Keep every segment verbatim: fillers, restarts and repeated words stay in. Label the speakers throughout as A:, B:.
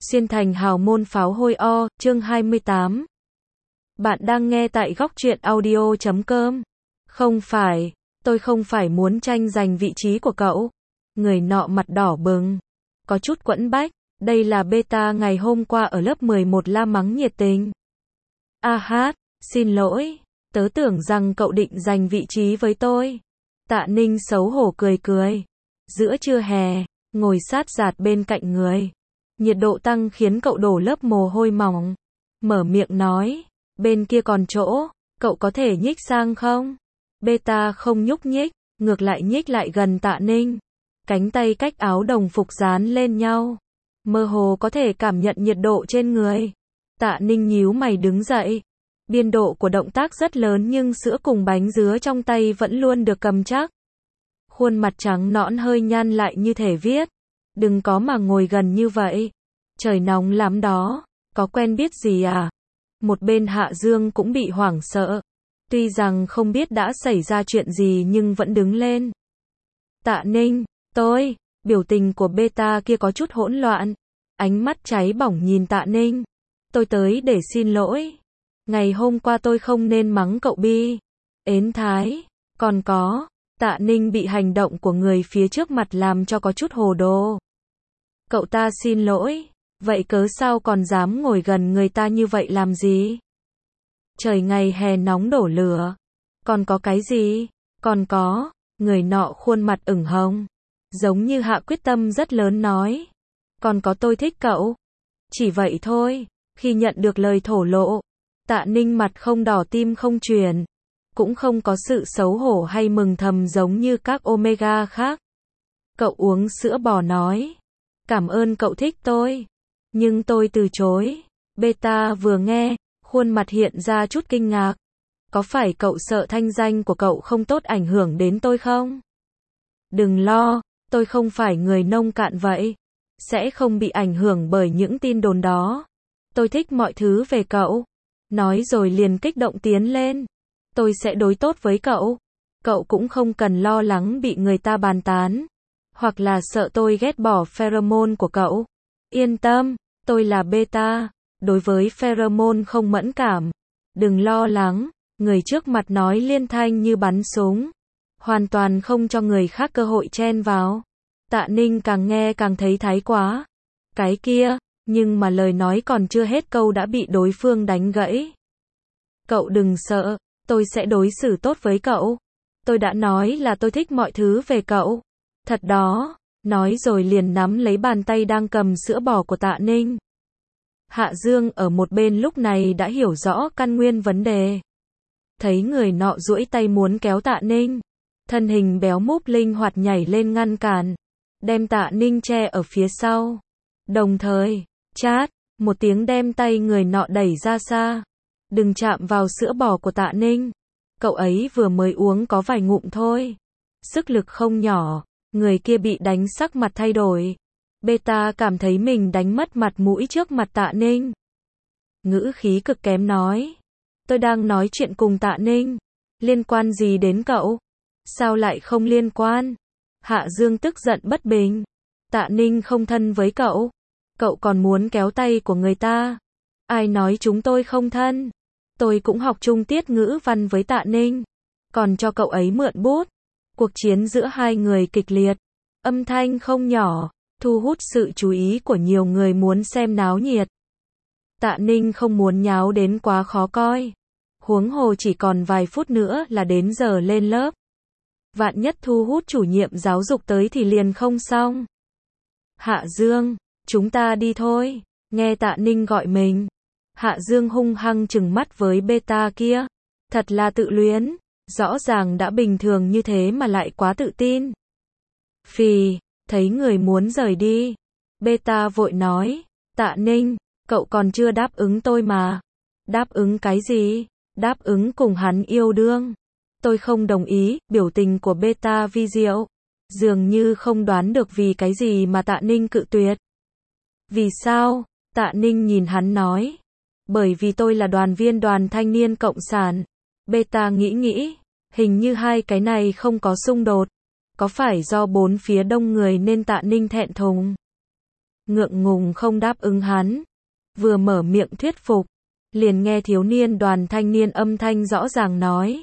A: Xuyên thành hào môn pháo hôi o, chương hai mươi tám. Bạn đang nghe tại góc truyện audio chấm com. Không phải, tôi không phải muốn tranh giành vị trí của cậu. Người nọ mặt đỏ bừng, có chút quẫn bách, đây là beta ngày hôm qua ở lớp mười một la mắng nhiệt tình. A hát, xin lỗi, tớ tưởng rằng cậu định giành vị trí với tôi. Tạ Ninh xấu hổ cười cười. Giữa trưa hè, ngồi sát giạt bên cạnh người. Nhiệt độ tăng khiến cậu đổ lớp mồ hôi mỏng. Mở miệng nói, bên kia còn chỗ, cậu có thể nhích sang không? Beta không nhúc nhích, ngược lại nhích lại gần Tạ Ninh. Cánh tay cách áo đồng phục dán lên nhau. Mơ hồ có thể cảm nhận nhiệt độ trên người. Tạ Ninh nhíu mày đứng dậy. Biên độ của động tác rất lớn nhưng sữa cùng bánh dứa trong tay vẫn luôn được cầm chắc. Khuôn mặt trắng nõn hơi nhăn lại như thể viết. Đừng có mà ngồi gần như vậy. Trời nóng lắm đó, có quen biết gì à? Một bên Hạ Dương cũng bị hoảng sợ. Tuy rằng không biết đã xảy ra chuyện gì nhưng vẫn đứng lên. Tạ Ninh, tôi, biểu tình của beta kia có chút hỗn loạn. Ánh mắt cháy bỏng nhìn Tạ Ninh. Tôi tới để xin lỗi. Ngày hôm qua tôi không nên mắng cậu bi. Ến thái, còn có. Tạ Ninh bị hành động của người phía trước mặt làm cho có chút hồ đồ. Cậu ta xin lỗi, vậy cớ sao còn dám ngồi gần người ta như vậy làm gì? Trời ngày hè nóng đổ lửa. Còn có cái gì? Còn có, người nọ khuôn mặt ửng hồng. Giống như hạ quyết tâm rất lớn nói. Còn có tôi thích cậu. Chỉ vậy thôi, khi nhận được lời thổ lộ. Tạ Ninh mặt không đỏ tim không chuyển. Cũng không có sự xấu hổ hay mừng thầm giống như các Omega khác. Cậu uống sữa bò nói. Cảm ơn cậu thích tôi. Nhưng tôi từ chối. Beta vừa nghe, khuôn mặt hiện ra chút kinh ngạc. Có phải cậu sợ thanh danh của cậu không tốt ảnh hưởng đến tôi không? Đừng lo, tôi không phải người nông cạn vậy. Sẽ không bị ảnh hưởng bởi những tin đồn đó. Tôi thích mọi thứ về cậu. Nói rồi liền kích động tiến lên. Tôi sẽ đối tốt với cậu. Cậu cũng không cần lo lắng bị người ta bàn tán. Hoặc là sợ tôi ghét bỏ pheromone của cậu. Yên tâm, tôi là beta. Đối với pheromone không mẫn cảm. Đừng lo lắng. Người trước mặt nói liên thanh như bắn súng. Hoàn toàn không cho người khác cơ hội chen vào. Tạ Ninh càng nghe càng thấy thái quá. Cái kia, nhưng mà lời nói còn chưa hết câu đã bị đối phương đánh gãy. Cậu đừng sợ. Tôi sẽ đối xử tốt với cậu. Tôi đã nói là tôi thích mọi thứ về cậu. Thật đó. Nói rồi liền nắm lấy bàn tay đang cầm sữa bò của Tạ Ninh. Hạ Dương ở một bên lúc này đã hiểu rõ căn nguyên vấn đề. Thấy người nọ duỗi tay muốn kéo Tạ Ninh. Thân hình béo múp linh hoạt nhảy lên ngăn cản. Đem Tạ Ninh che ở phía sau. Đồng thời, chát, một tiếng đem tay người nọ đẩy ra xa. Đừng chạm vào sữa bò của Tạ Ninh. Cậu ấy vừa mới uống có vài ngụm thôi. Sức lực không nhỏ. Người kia bị đánh sắc mặt thay đổi. Beta cảm thấy mình đánh mất mặt mũi trước mặt Tạ Ninh. Ngữ khí cực kém nói. Tôi đang nói chuyện cùng Tạ Ninh. Liên quan gì đến cậu? Sao lại không liên quan? Hạ Dương tức giận bất bình. Tạ Ninh không thân với cậu. Cậu còn muốn kéo tay của người ta. Ai nói chúng tôi không thân? Tôi cũng học chung tiết ngữ văn với Tạ Ninh. Còn cho cậu ấy mượn bút. Cuộc chiến giữa hai người kịch liệt. Âm thanh không nhỏ. Thu hút sự chú ý của nhiều người muốn xem náo nhiệt. Tạ Ninh không muốn nháo đến quá khó coi. Huống hồ chỉ còn vài phút nữa là đến giờ lên lớp. Vạn nhất thu hút chủ nhiệm giáo dục tới thì liền không xong. Hạ Dương, chúng ta đi thôi. Nghe Tạ Ninh gọi mình. Hạ Dương hung hăng trừng mắt với beta kia. Thật là tự luyến. Rõ ràng đã bình thường như thế mà lại quá tự tin. Phì, thấy người muốn rời đi. Beta vội nói. Tạ Ninh, cậu còn chưa đáp ứng tôi mà. Đáp ứng cái gì? Đáp ứng cùng hắn yêu đương. Tôi không đồng ý. Biểu tình của beta vi diệu. Dường như không đoán được vì cái gì mà Tạ Ninh cự tuyệt. Vì sao? Tạ Ninh nhìn hắn nói. Bởi vì tôi là đoàn viên đoàn thanh niên cộng sản. Beta nghĩ nghĩ. Hình như hai cái này không có xung đột. Có phải do bốn phía đông người nên Tạ Ninh thẹn thùng? ngượng ngùng không đáp ứng hắn. Vừa mở miệng thuyết phục, liền nghe thiếu niên đoàn thanh niên âm thanh rõ ràng nói.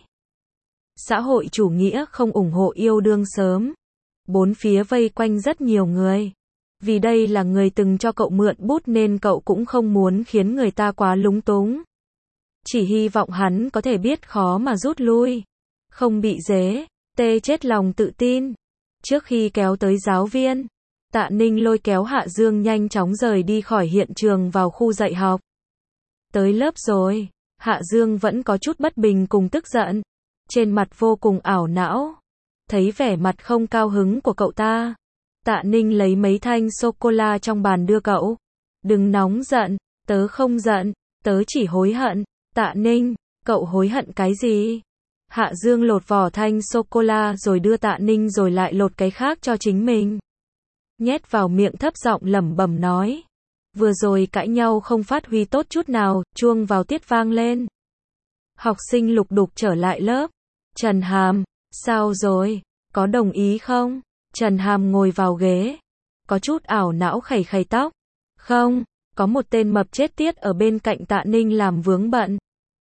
A: Xã hội chủ nghĩa không ủng hộ yêu đương sớm. Bốn phía vây quanh rất nhiều người. Vì đây là người từng cho cậu mượn bút nên cậu cũng không muốn khiến người ta quá lúng túng. Chỉ hy vọng hắn có thể biết khó mà rút lui. Không bị dế, tê chết lòng tự tin. Trước khi kéo tới giáo viên, Tạ Ninh lôi kéo Hạ Dương nhanh chóng rời đi khỏi hiện trường vào khu dạy học. Tới lớp rồi, Hạ Dương vẫn có chút bất bình cùng tức giận. Trên mặt vô cùng ảo não. Thấy vẻ mặt không cao hứng của cậu ta, Tạ Ninh lấy mấy thanh sô-cô-la trong bàn đưa cậu. Đừng nóng giận, tớ không giận, tớ chỉ hối hận. Tạ Ninh, cậu hối hận cái gì? Hạ Dương lột vỏ thanh sô-cô-la rồi đưa Tạ Ninh rồi lại lột cái khác cho chính mình. Nhét vào miệng thấp giọng lẩm bẩm nói. Vừa rồi cãi nhau không phát huy tốt chút nào, chuông vào tiết vang lên. Học sinh lục đục trở lại lớp. Trần Hàm, sao rồi, có đồng ý không? Trần Hàm ngồi vào ghế, có chút ảo não khẩy khẩy tóc. Không, có một tên mập chết tiết ở bên cạnh Tạ Ninh làm vướng bận.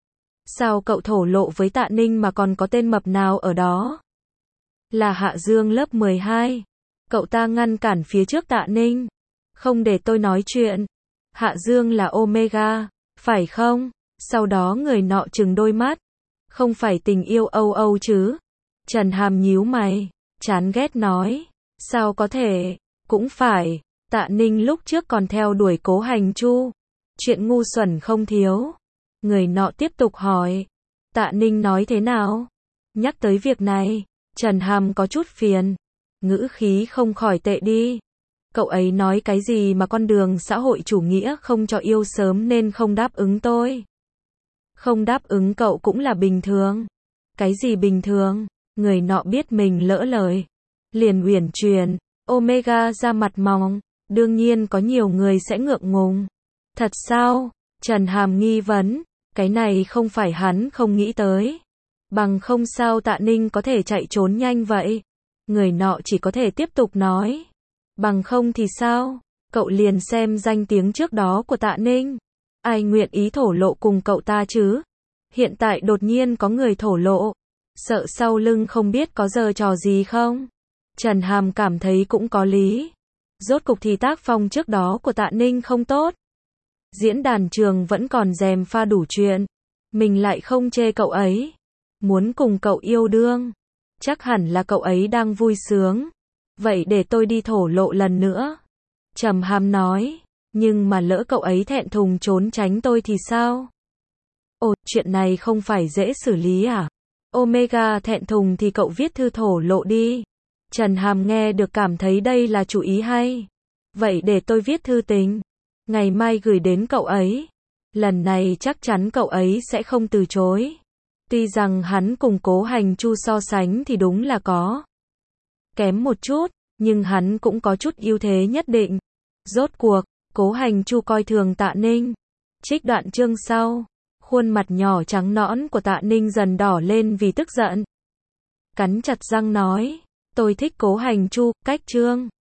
A: Sao cậu thổ lộ với Tạ Ninh mà còn có tên mập nào ở đó? Là Hạ Dương lớp mười hai. Cậu ta ngăn cản phía trước Tạ Ninh. Không để tôi nói chuyện. Hạ Dương là Omega, phải không? Sau đó người nọ trừng đôi mắt. Không phải tình yêu âu âu chứ? Trần Hàm nhíu mày, chán ghét nói. Sao có thể? Cũng phải. Tạ Ninh lúc trước còn theo đuổi Cố Hành Chu. Chuyện ngu xuẩn không thiếu. Người nọ tiếp tục hỏi. Tạ Ninh nói thế nào? Nhắc tới việc này, Trần Hàm có chút phiền. Ngữ khí không khỏi tệ đi. Cậu ấy nói cái gì mà con đường xã hội chủ nghĩa không cho yêu sớm nên không đáp ứng tôi. Không đáp ứng cậu cũng là bình thường. Cái gì bình thường? Người nọ biết mình lỡ lời. Liền uyển chuyển. Omega ra mặt mỏng. Đương nhiên có nhiều người sẽ ngượng ngùng. Thật sao? Trần Hàm nghi vấn. Cái này không phải hắn không nghĩ tới. Bằng không sao Tạ Ninh có thể chạy trốn nhanh vậy? Người nọ chỉ có thể tiếp tục nói. Bằng không thì sao? Cậu liền xem danh tiếng trước đó của Tạ Ninh. Ai nguyện ý thổ lộ cùng cậu ta chứ? Hiện tại đột nhiên có người thổ lộ. Sợ sau lưng không biết có giở trò gì không? Trần Hàm cảm thấy cũng có lý. Rốt cục thì tác phong trước đó của Tạ Ninh không tốt. Diễn đàn trường vẫn còn dèm pha đủ chuyện. Mình lại không chê cậu ấy. Muốn cùng cậu yêu đương. Chắc hẳn là cậu ấy đang vui sướng. Vậy để tôi đi thổ lộ lần nữa. Trầm Hàm nói. Nhưng mà lỡ cậu ấy thẹn thùng trốn tránh tôi thì sao? Ồ, chuyện này không phải dễ xử lý à? Omega thẹn thùng thì cậu viết thư thổ lộ đi. Trần Hàm nghe được cảm thấy đây là chủ ý hay. Vậy để tôi viết thư tình. Ngày mai gửi đến cậu ấy. Lần này chắc chắn cậu ấy sẽ không từ chối. Tuy rằng hắn cùng Cố Hành Chu so sánh thì đúng là có kém một chút, nhưng hắn cũng có chút ưu thế nhất định. Rốt cuộc, Cố Hành Chu coi thường Tạ Ninh. Trích đoạn chương sau. Khuôn mặt nhỏ trắng nõn của Tạ Ninh dần đỏ lên vì tức giận. Cắn chặt răng nói. Tôi thích Cố Hành Chu, cách chương.